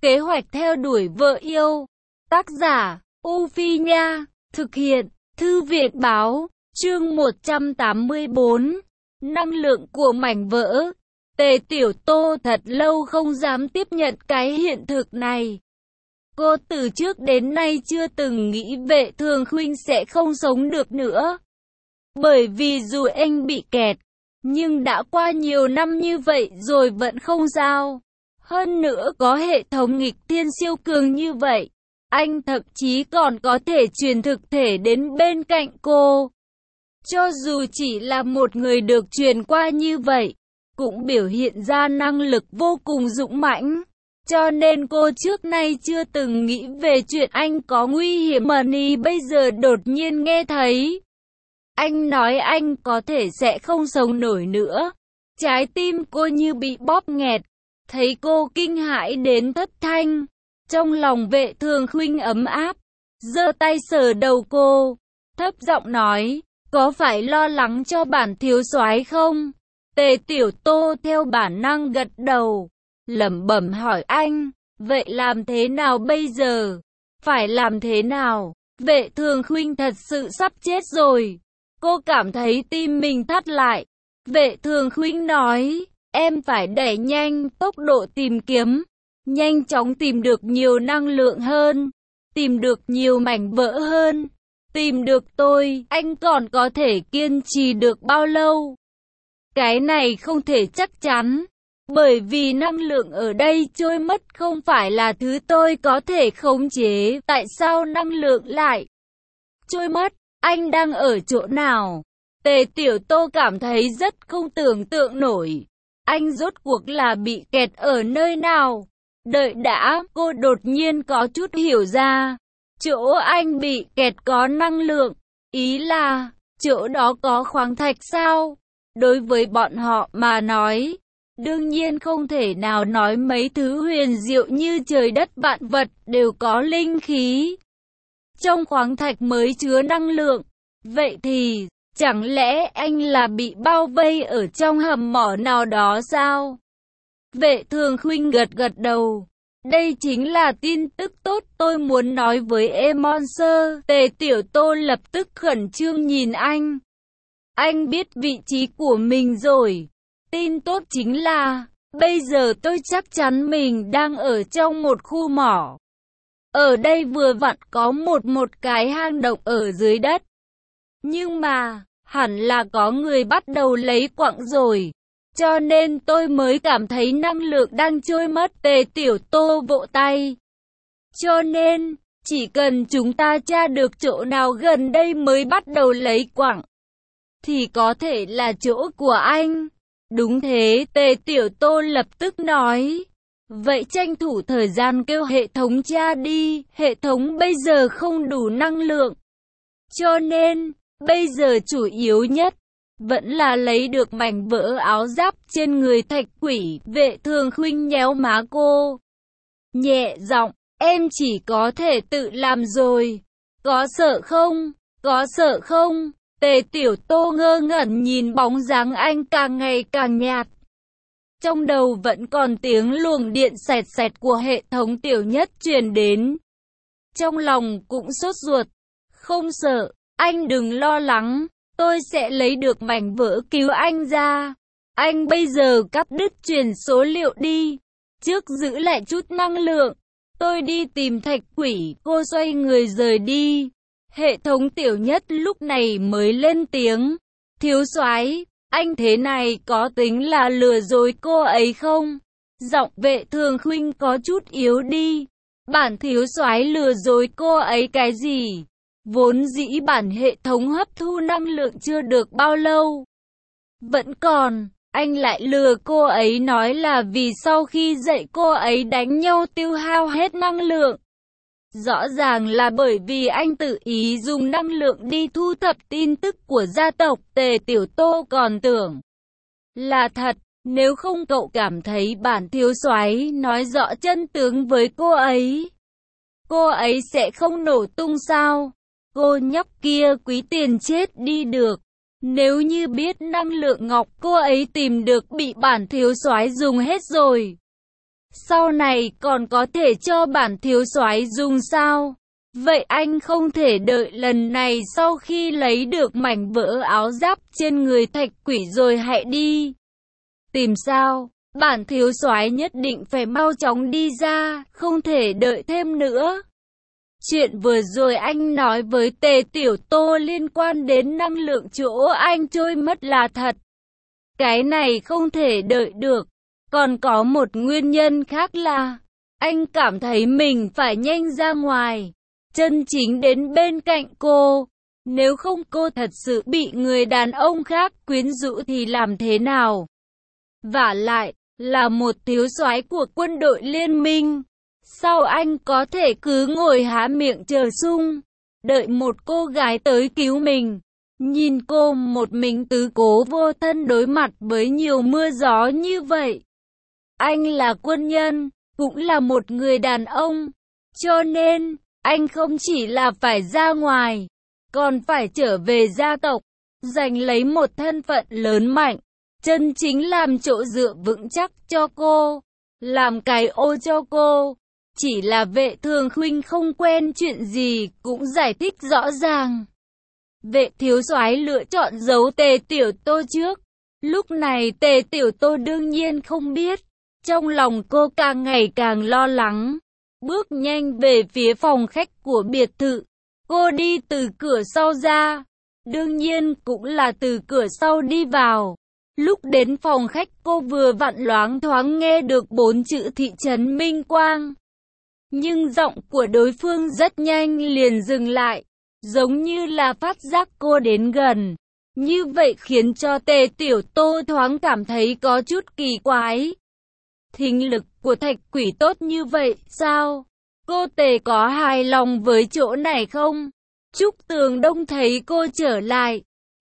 Kế hoạch theo đuổi vợ yêu. Tác giả, U Phi Nha. Thực hiện, Thư viện Báo. Chương 184. Năng lượng của mảnh vỡ. Tề Tiểu Tô thật lâu không dám tiếp nhận cái hiện thực này. Cô từ trước đến nay chưa từng nghĩ Vệ Thường Khuynh sẽ không sống được nữa. Bởi vì dù anh bị kẹt, nhưng đã qua nhiều năm như vậy rồi vẫn không sao. Hơn nữa có hệ thống nghịch thiên siêu cường như vậy, anh thậm chí còn có thể truyền thực thể đến bên cạnh cô. Cho dù chỉ là một người được truyền qua như vậy, cũng biểu hiện ra năng lực vô cùng dũng mãnh. Cho nên cô trước nay chưa từng nghĩ về chuyện anh có nguy hiểm mà bây giờ đột nhiên nghe thấy. Anh nói anh có thể sẽ không sống nổi nữa. Trái tim cô như bị bóp nghẹt. Thấy cô kinh hãi đến thất thanh. Trong lòng Vệ Thường Khuynh ấm áp, giơ tay sờ đầu cô, thấp giọng nói, có phải lo lắng cho bản thiếu soái không? Tề Tiểu Tô theo bản năng gật đầu, lẩm bẩm hỏi anh, vậy làm thế nào bây giờ? Phải làm thế nào? Vệ Thường Khuynh thật sự sắp chết rồi. Cô cảm thấy tim mình thắt lại. Vệ Thường Khuynh nói, em phải đẩy nhanh tốc độ tìm kiếm, nhanh chóng tìm được nhiều năng lượng hơn, tìm được nhiều mảnh vỡ hơn, tìm được tôi, anh còn có thể kiên trì được bao lâu? Cái này không thể chắc chắn, bởi vì năng lượng ở đây trôi mất không phải là thứ tôi có thể khống chế. Tại sao năng lượng lại trôi mất? Anh đang ở chỗ nào? Tề Tiểu Tô cảm thấy rất không tưởng tượng nổi. Anh rốt cuộc là bị kẹt ở nơi nào? Đợi đã, cô đột nhiên có chút hiểu ra. Chỗ anh bị kẹt có năng lượng, ý là, chỗ đó có khoáng thạch sao? Đối với bọn họ mà nói, đương nhiên không thể nào nói mấy thứ huyền diệu như trời đất vạn vật đều có linh khí. Trong khoáng thạch mới chứa năng lượng. Vậy thì, chẳng lẽ anh là bị bao vây ở trong hầm mỏ nào đó sao? Vệ Thường Khuynh gật gật đầu. Đây chính là tin tức tốt tôi muốn nói với Emonser. Tề Tiểu Tô lập tức khẩn trương nhìn anh. Anh biết vị trí của mình rồi. Tin tốt chính là, bây giờ tôi chắc chắn mình đang ở trong một khu mỏ. Ở đây vừa vặn có một cái hang động ở dưới đất. Nhưng mà, hẳn là có người bắt đầu lấy quặng rồi. Cho nên tôi mới cảm thấy năng lượng đang trôi mất. Tề Tiểu Tô vỗ tay. Cho nên, chỉ cần chúng ta tra được chỗ nào gần đây mới bắt đầu lấy quặng, thì có thể là chỗ của anh. Đúng thế, Tề Tiểu Tô lập tức nói. Vậy tranh thủ thời gian kêu hệ thống tra đi. Hệ thống bây giờ không đủ năng lượng. Cho nên, bây giờ chủ yếu nhất vẫn là lấy được mảnh vỡ áo giáp trên người Thạch Quỷ. Vệ Thường Khuynh nhéo má cô, nhẹ giọng, em chỉ có thể tự làm rồi. Có sợ không? Có sợ không? Tề Tiểu Tô ngơ ngẩn nhìn bóng dáng anh càng ngày càng nhạt. Trong đầu vẫn còn tiếng luồng điện xẹt xẹt của hệ thống Tiểu Nhất truyền đến. Trong lòng cũng sốt ruột. Không sợ, anh đừng lo lắng. Tôi sẽ lấy được mảnh vỡ cứu anh ra. Anh bây giờ cắt đứt truyền số liệu đi. Trước giữ lại chút năng lượng. Tôi đi tìm Thạch Quỷ. Cô xoay người rời đi. Hệ thống Tiểu Nhất lúc này mới lên tiếng. Thiếu soái, anh thế này có tính là lừa dối cô ấy không? Giọng Vệ Thường Khuynh có chút yếu đi. Bản thiếu soái lừa dối cô ấy cái gì? Vốn dĩ bản hệ thống hấp thu năng lượng chưa được bao lâu. Vẫn còn, anh lại lừa cô ấy nói là vì sau khi dạy cô ấy đánh nhau tiêu hao hết năng lượng. Rõ ràng là bởi vì anh tự ý dùng năng lượng đi thu thập tin tức của gia tộc. Tề Tiểu Tô còn tưởng là thật, nếu không cậu cảm thấy bản thiếu soái nói rõ chân tướng với cô ấy sẽ không nổ tung sao? Cô nhóc kia quý tiền chết đi được. Nếu như biết năng lượng ngọc cô ấy tìm được bị bản thiếu soái dùng hết rồi, Sau này còn có thể cho bản thiếu soái dùng sao? Vậy anh không thể đợi lần này sau khi lấy được mảnh vỡ áo giáp trên người Thạch Quỷ rồi hãy đi tìm sao? Bản thiếu soái nhất định phải mau chóng đi ra, không thể đợi thêm nữa. Chuyện vừa rồi anh nói với Tề Tiểu Tô liên quan đến năng lượng chỗ anh trôi mất là thật. Cái này không thể đợi được. Còn có một nguyên nhân khác là anh cảm thấy mình phải nhanh ra ngoài, chân chính đến bên cạnh cô. Nếu không cô thật sự bị người đàn ông khác quyến rũ thì làm thế nào? Vả lại, là một thiếu soái của quân đội liên minh. Sao anh có thể cứ ngồi há miệng chờ sung, đợi một cô gái tới cứu mình? Nhìn cô một mình tứ cố vô thân đối mặt với nhiều mưa gió như vậy. Anh là quân nhân, cũng là một người đàn ông. Cho nên, anh không chỉ là phải ra ngoài, còn phải trở về gia tộc, giành lấy một thân phận lớn mạnh, chân chính làm chỗ dựa vững chắc cho cô, làm cái ô cho cô. Chỉ là Vệ Thường Khuynh không quen chuyện gì cũng giải thích rõ ràng. Vệ thiếu soái lựa chọn giấu Tề Tiểu Tô trước. Lúc này Tề Tiểu Tô đương nhiên không biết. Trong lòng cô càng ngày càng lo lắng. Bước nhanh về phía phòng khách của biệt thự. Cô đi từ cửa sau ra. Đương nhiên cũng là từ cửa sau đi vào. Lúc đến phòng khách cô vừa vặn loáng thoáng nghe được 4 chữ thị trấn Minh Quang. Nhưng giọng của đối phương rất nhanh liền dừng lại, giống như là phát giác cô đến gần. Như vậy khiến cho Tề Tiểu Tô thoáng cảm thấy có chút kỳ quái. Thính lực của Thạch Quỷ tốt như vậy sao? Cô Tề có hài lòng với chỗ này không? Trúc Tường Đông thấy cô trở lại,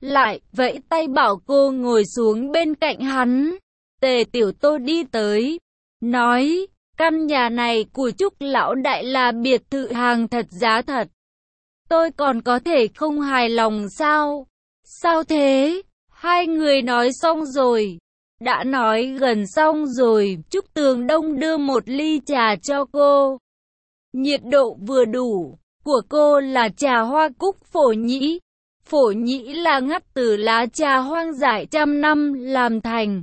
vẫy tay bảo cô ngồi xuống bên cạnh hắn. Tề Tiểu Tô đi tới, nói, căn nhà này của Trúc lão đại là biệt thự hàng thật giá thật. Tôi còn có thể không hài lòng sao? Sao thế? Hai người nói xong rồi. Đã nói gần xong rồi, Trúc Tường Đông đưa một ly trà cho cô. Nhiệt độ vừa đủ, của cô là trà hoa cúc phổ nhĩ. Phổ nhĩ là ngắt từ lá trà hoang dại trăm năm làm thành.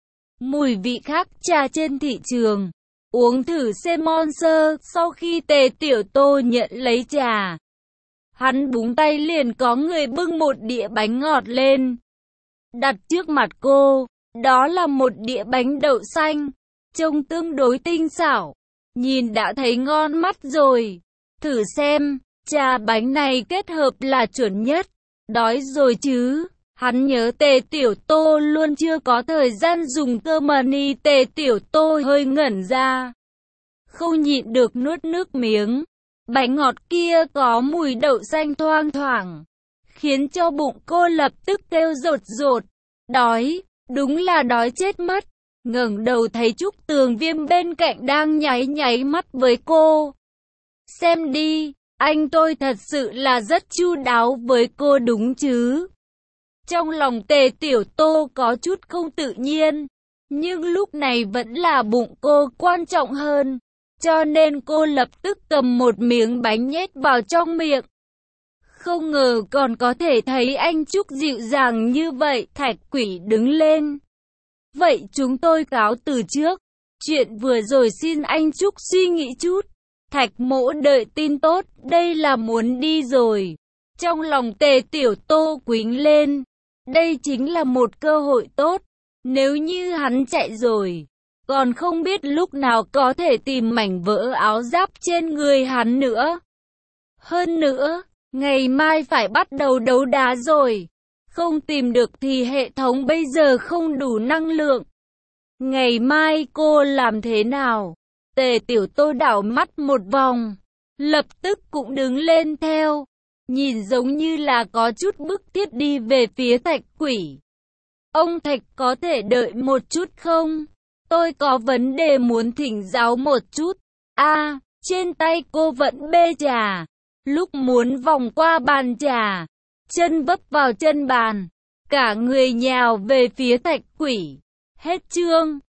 Mùi vị khác trà trên thị trường. Uống thử xem Monster. Sau khi Tề Tiểu Tô nhận lấy trà, hắn búng tay liền có người bưng một đĩa bánh ngọt lên, đặt trước mặt cô. Đó là một đĩa bánh đậu xanh, trông tương đối tinh xảo, nhìn đã thấy ngon mắt rồi. Thử xem, trà bánh này kết hợp là chuẩn nhất. Đói rồi chứ? Hắn nhớ Tề Tiểu Tô luôn chưa có thời gian dùng cơm mani. Tề Tiểu Tô hơi ngẩn ra, không nhịn được nuốt nước miếng. Bánh ngọt kia có mùi đậu xanh thoang thoảng, khiến cho bụng cô lập tức kêu rột rột. Đói, đúng là đói chết mất. Ngẩng đầu thấy Trúc Tường Viêm bên cạnh đang nháy nháy mắt với cô. Xem đi, anh tôi thật sự là rất chu đáo với cô đúng chứ? Trong lòng Tề Tiểu Tô có chút không tự nhiên, nhưng lúc này vẫn là bụng cô quan trọng hơn. Cho nên cô lập tức cầm một miếng bánh nhét vào trong miệng. Không ngờ còn có thể thấy anh Trúc dịu dàng như vậy. Thạch Quỷ đứng lên. Vậy chúng tôi cáo từ trước. Chuyện vừa rồi xin anh Trúc suy nghĩ chút. Thạch Mỗ đợi tin tốt, đây là muốn đi rồi. Trong lòng Tề Tiểu Tô quính lên. Đây chính là một cơ hội tốt. Nếu như hắn chạy rồi, còn không biết lúc nào có thể tìm mảnh vỡ áo giáp trên người hắn nữa. Hơn nữa, ngày mai phải bắt đầu đấu đá rồi. Không tìm được thì hệ thống bây giờ không đủ năng lượng. Ngày mai cô làm thế nào? Tề Tiểu Tô đảo mắt một vòng, lập tức cũng đứng lên theo. Nhìn giống như là có chút bức thiết đi về phía Thạch Quỷ. Ông Thạch có thể đợi một chút không? Tôi có vấn đề muốn thỉnh giáo một chút. Trên tay cô vẫn bê trà. Lúc muốn vòng qua bàn trà, chân vấp vào chân bàn, cả người nhào về phía Thạch Quỷ. Hết chương.